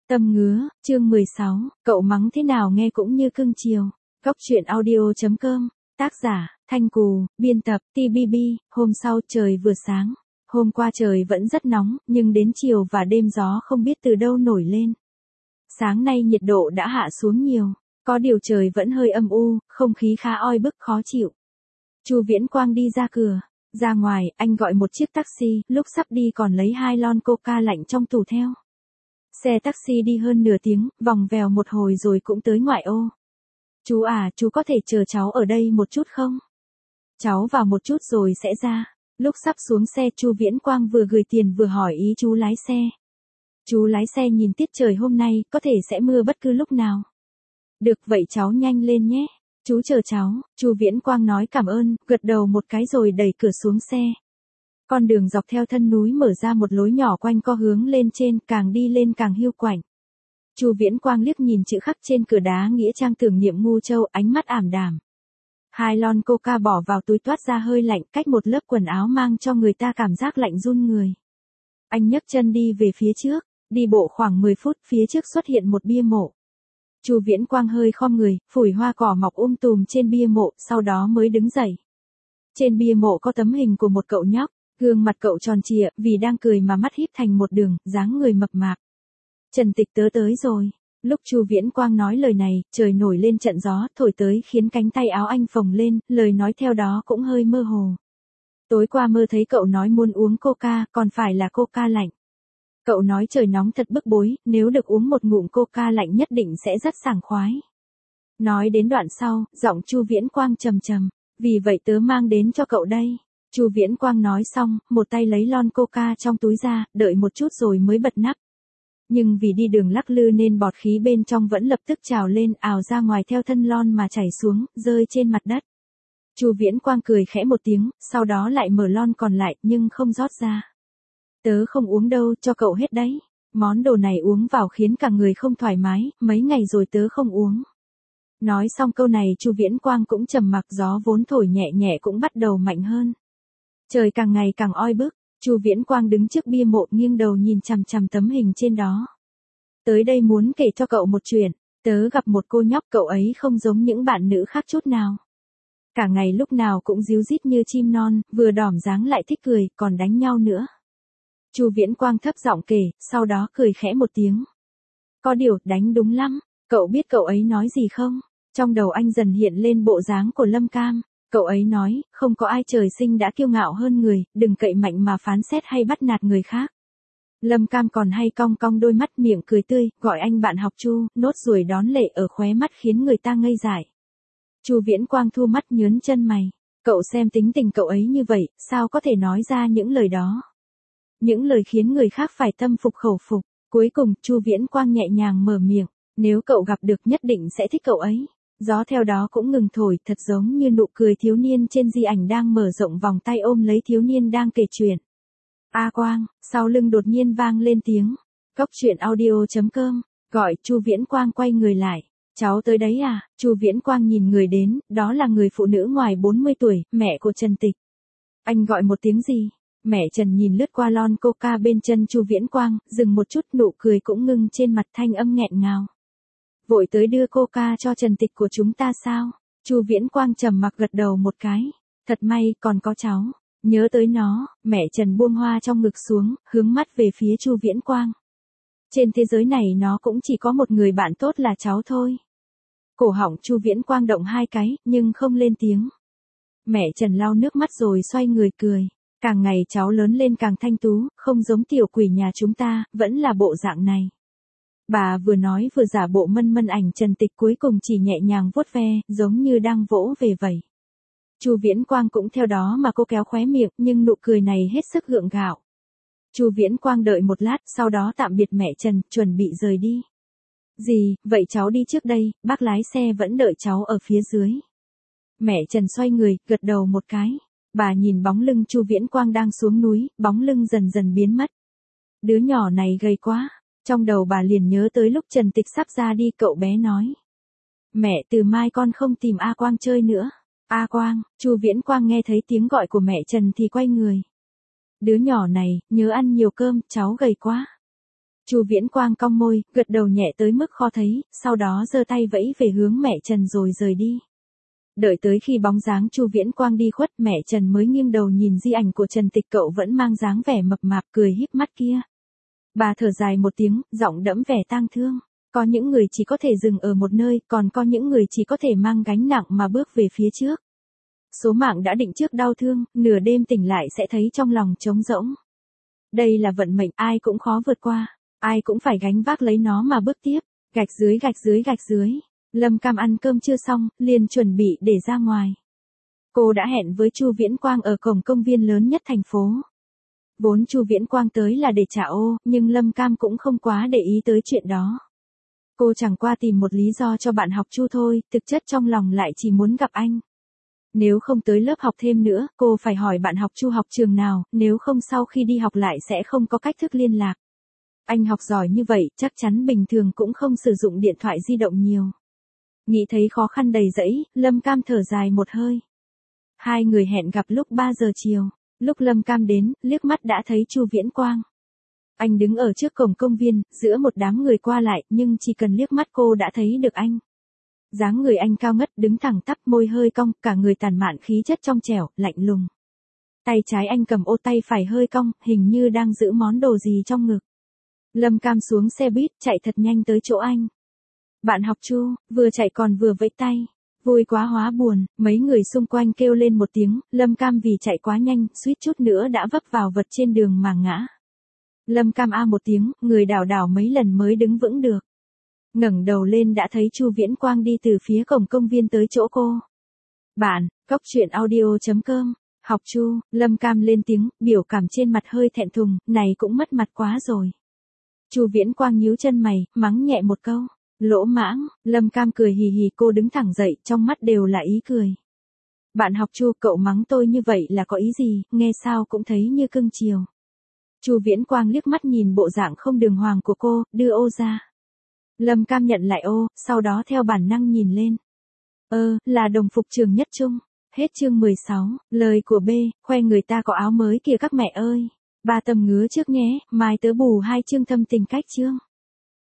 Tâm ngứa, chương 16, cậu mắng thế nào nghe cũng như cưng chiều. Góc truyện audio.com, tác giả, Thanh Cù, biên tập, TBB, hôm sau trời vừa sáng. Hôm qua trời vẫn rất nóng, nhưng đến chiều và đêm gió không biết từ đâu nổi lên. Sáng nay nhiệt độ đã hạ xuống nhiều, có điều trời vẫn hơi âm u, không khí khá oi bức khó chịu. Chu Viễn Quang đi ra cửa, ra ngoài, anh gọi một chiếc taxi, lúc sắp đi còn lấy 2 lon coca lạnh trong tủ theo. Xe taxi đi hơn nửa tiếng, vòng vèo một hồi rồi cũng tới ngoại ô. Chú à, chú có thể chờ cháu ở đây một chút không? Cháu vào một chút rồi sẽ ra. Lúc sắp xuống xe Chu Viễn Quang vừa gửi tiền vừa hỏi ý chú lái xe. Chú lái xe nhìn tiết trời hôm nay, có thể sẽ mưa bất cứ lúc nào. Được vậy cháu nhanh lên nhé. Chú chờ cháu, Chu Viễn Quang nói cảm ơn, gật đầu một cái rồi đẩy cửa xuống xe. Con đường dọc theo thân núi mở ra một lối nhỏ quanh co hướng lên trên, càng đi lên càng hiu quạnh. Chu Viễn Quang liếc nhìn chữ khắc trên cửa đá nghĩa trang tưởng niệm Ngu Châu, ánh mắt ảm đạm. 2 lon coca bỏ vào túi toát ra hơi lạnh, cách một lớp quần áo mang cho người ta cảm giác lạnh run người. Anh nhấc chân đi về phía trước, đi bộ khoảng 10 phút, phía trước xuất hiện một bia mộ. Chu Viễn Quang hơi khom người, phủi hoa cỏ mọc tùm trên bia mộ, sau đó mới đứng dậy. Trên bia mộ có tấm hình của một cậu nhóc. Gương mặt cậu tròn trịa, vì đang cười mà mắt híp thành một đường, dáng người mập mạp. Trần Tịch tớ tới rồi. Lúc Chu Viễn Quang nói lời này, trời nổi lên trận gió, thổi tới khiến cánh tay áo anh phồng lên, lời nói theo đó cũng hơi mơ hồ. Tối qua mơ thấy cậu nói muốn uống coca, còn phải là coca lạnh. Cậu nói trời nóng thật bức bối, nếu được uống một ngụm coca lạnh nhất định sẽ rất sảng khoái. Nói đến đoạn sau, giọng Chu Viễn Quang trầm trầm, vì vậy tớ mang đến cho cậu đây. Chu Viễn Quang nói xong, một tay lấy lon coca trong túi ra, đợi một chút rồi mới bật nắp. Nhưng vì đi đường lắc lư nên bọt khí bên trong vẫn lập tức trào lên, ào ra ngoài theo thân lon mà chảy xuống, rơi trên mặt đất. Chu Viễn Quang cười khẽ một tiếng, sau đó lại mở lon còn lại, nhưng không rót ra. Tớ không uống đâu, cho cậu hết đấy. Món đồ này uống vào khiến cả người không thoải mái, mấy ngày rồi tớ không uống. Nói xong câu này Chu Viễn Quang cũng trầm mặc, gió vốn thổi nhẹ nhẹ cũng bắt đầu mạnh hơn. Trời càng ngày càng oi bức, Chu Viễn Quang đứng trước bia mộ nghiêng đầu nhìn chằm chằm tấm hình trên đó. Tới đây muốn kể cho cậu một chuyện, tớ gặp một cô nhóc, cậu ấy không giống những bạn nữ khác chút nào. Cả ngày lúc nào cũng ríu rít như chim non, vừa đỏm dáng lại thích cười, còn đánh nhau nữa. Chu Viễn Quang thấp giọng kể, sau đó cười khẽ một tiếng. Có điều, đánh đúng lắm, cậu biết cậu ấy nói gì không? Trong đầu anh dần hiện lên bộ dáng của Lâm Cam. Cậu ấy nói, không có ai trời sinh đã kiêu ngạo hơn người, đừng cậy mạnh mà phán xét hay bắt nạt người khác. Lâm Cam còn hay cong cong đôi mắt, miệng cười tươi, gọi anh bạn học Chu, nốt ruồi đón lệ ở khóe mắt khiến người ta ngây dại. Chu Viễn Quang thu mắt nhớn chân mày. Cậu xem tính tình cậu ấy như vậy, sao có thể nói ra những lời đó? Những lời khiến người khác phải tâm phục khẩu phục. Cuối cùng, Chu Viễn Quang nhẹ nhàng mở miệng, nếu cậu gặp được nhất định sẽ thích cậu ấy. Gió theo đó cũng ngừng thổi, thật giống như nụ cười thiếu niên trên di ảnh đang mở rộng vòng tay ôm lấy thiếu niên đang kể chuyện. A Quang, sau lưng đột nhiên vang lên tiếng. Góc truyện audio.com, gọi Chu Viễn Quang quay người lại. Cháu tới đấy à? Chu Viễn Quang nhìn người đến, đó là người phụ nữ ngoài 40 tuổi, mẹ của Trần Tịch. Anh gọi một tiếng gì? Mẹ Trần nhìn lướt qua lon coca bên chân Chu Viễn Quang, dừng một chút, nụ cười cũng ngưng trên mặt, thanh âm nghẹn ngào. Vội tới đưa coca cho Trần Tịch của chúng ta sao? Chu Viễn Quang trầm mặc gật đầu một cái. Thật may, còn có cháu. Nhớ tới nó, mẹ Trần buông hoa trong ngực xuống, hướng mắt về phía Chu Viễn Quang. Trên thế giới này nó cũng chỉ có một người bạn tốt là cháu thôi. Cổ họng Chu Viễn Quang động 2 cái, nhưng không lên tiếng. Mẹ Trần lau nước mắt rồi xoay người cười. Càng ngày cháu lớn lên càng thanh tú, không giống tiểu quỷ nhà chúng ta, vẫn là bộ dạng này. Bà vừa nói vừa giả bộ mân mân ảnh Trần Tịch, cuối cùng chỉ nhẹ nhàng vuốt ve, giống như đang vỗ về vậy. Chu Viễn Quang cũng theo đó mà cô kéo khóe miệng, nhưng nụ cười này hết sức gượng gạo. Chu Viễn Quang đợi một lát, sau đó tạm biệt mẹ Trần, chuẩn bị rời đi. Gì, vậy cháu đi trước đây, bác lái xe vẫn đợi cháu ở phía dưới. Mẹ Trần xoay người, gật đầu một cái. Bà nhìn bóng lưng Chu Viễn Quang đang xuống núi, bóng lưng dần dần biến mất. Đứa nhỏ này gầy quá. Trong đầu bà liền nhớ tới lúc Trần Tịch sắp ra đi, cậu bé nói. Mẹ, từ mai con không tìm A Quang chơi nữa. A Quang, Chu Viễn Quang nghe thấy tiếng gọi của mẹ Trần thì quay người. Đứa nhỏ này, nhớ ăn nhiều cơm, cháu gầy quá. Chu Viễn Quang cong môi, gật đầu nhẹ tới mức khó thấy, sau đó giơ tay vẫy về hướng mẹ Trần rồi rời đi. Đợi tới khi bóng dáng Chu Viễn Quang đi khuất, mẹ Trần mới nghiêng đầu nhìn di ảnh của Trần Tịch, cậu vẫn mang dáng vẻ mập mạp cười híp mắt kia. Bà thở dài một tiếng, giọng đẫm vẻ tang thương. Có những người chỉ có thể dừng ở một nơi, còn có những người chỉ có thể mang gánh nặng mà bước về phía trước. Số mạng đã định trước đau thương, nửa đêm tỉnh lại sẽ thấy trong lòng trống rỗng. Đây là vận mệnh, ai cũng khó vượt qua, ai cũng phải gánh vác lấy nó mà bước tiếp. Gạch dưới gạch dưới gạch dưới. Lâm Cam ăn cơm chưa xong, liền chuẩn bị để ra ngoài. Cô đã hẹn với Chu Viễn Quang ở cổng công viên lớn nhất thành phố. Vốn Chu Viễn Quang tới là để trả ô, nhưng Lâm Cam cũng không quá để ý tới chuyện đó. Cô chẳng qua tìm một lý do cho bạn học Chu thôi, thực chất trong lòng lại chỉ muốn gặp anh. Nếu không tới lớp học thêm nữa, cô phải hỏi bạn học Chu học trường nào, nếu không sau khi đi học lại sẽ không có cách thức liên lạc. Anh học giỏi như vậy, chắc chắn bình thường cũng không sử dụng điện thoại di động nhiều. Nghĩ thấy khó khăn đầy rẫy, Lâm Cam thở dài một hơi. Hai người hẹn gặp lúc 3 giờ chiều. Lúc Lâm Cam đến, liếc mắt đã thấy Chu Viễn Quang. Anh đứng ở trước cổng công viên, giữa một đám người qua lại, nhưng chỉ cần liếc mắt cô đã thấy được anh. Dáng người anh cao ngất, đứng thẳng tắp, môi hơi cong, cả người tản mạn khí chất trong trẻo, lạnh lùng. Tay trái anh cầm ô, tay phải hơi cong, hình như đang giữ món đồ gì trong ngực. Lâm Cam xuống xe buýt, chạy thật nhanh tới chỗ anh. Bạn học Chu, vừa chạy còn vừa vẫy tay. Vui quá hóa buồn, mấy người xung quanh kêu lên một tiếng, Lâm Cam vì chạy quá nhanh, suýt chút nữa đã vấp vào vật trên đường mà ngã. Lâm Cam a một tiếng, người đảo đảo mấy lần mới đứng vững được. Ngẩng đầu lên đã thấy Chu Viễn Quang đi từ phía cổng công viên tới chỗ cô. Bạn, cóc truyện audio.com, học Chu, Lâm Cam lên tiếng, biểu cảm trên mặt hơi thẹn thùng, này cũng mất mặt quá rồi. Chu Viễn Quang nhíu chân mày, mắng nhẹ một câu. Lỗ mãng, Lâm Cam cười hì hì, cô đứng thẳng dậy, trong mắt đều là ý cười. Bạn học Chu, cậu mắng tôi như vậy là có ý gì, nghe sao cũng thấy như cưng chiều. Chu Viễn Quang liếc mắt nhìn bộ dạng không đường hoàng của cô, đưa ô ra. Lâm Cam nhận lại ô, sau đó theo bản năng nhìn lên. Là đồng phục trường nhất trung. Hết chương 16, lời của B, khoe người ta có áo mới kìa các mẹ ơi. Ba tầm ngứa trước nhé, mai tớ bù 2 chương thâm tình cách chương.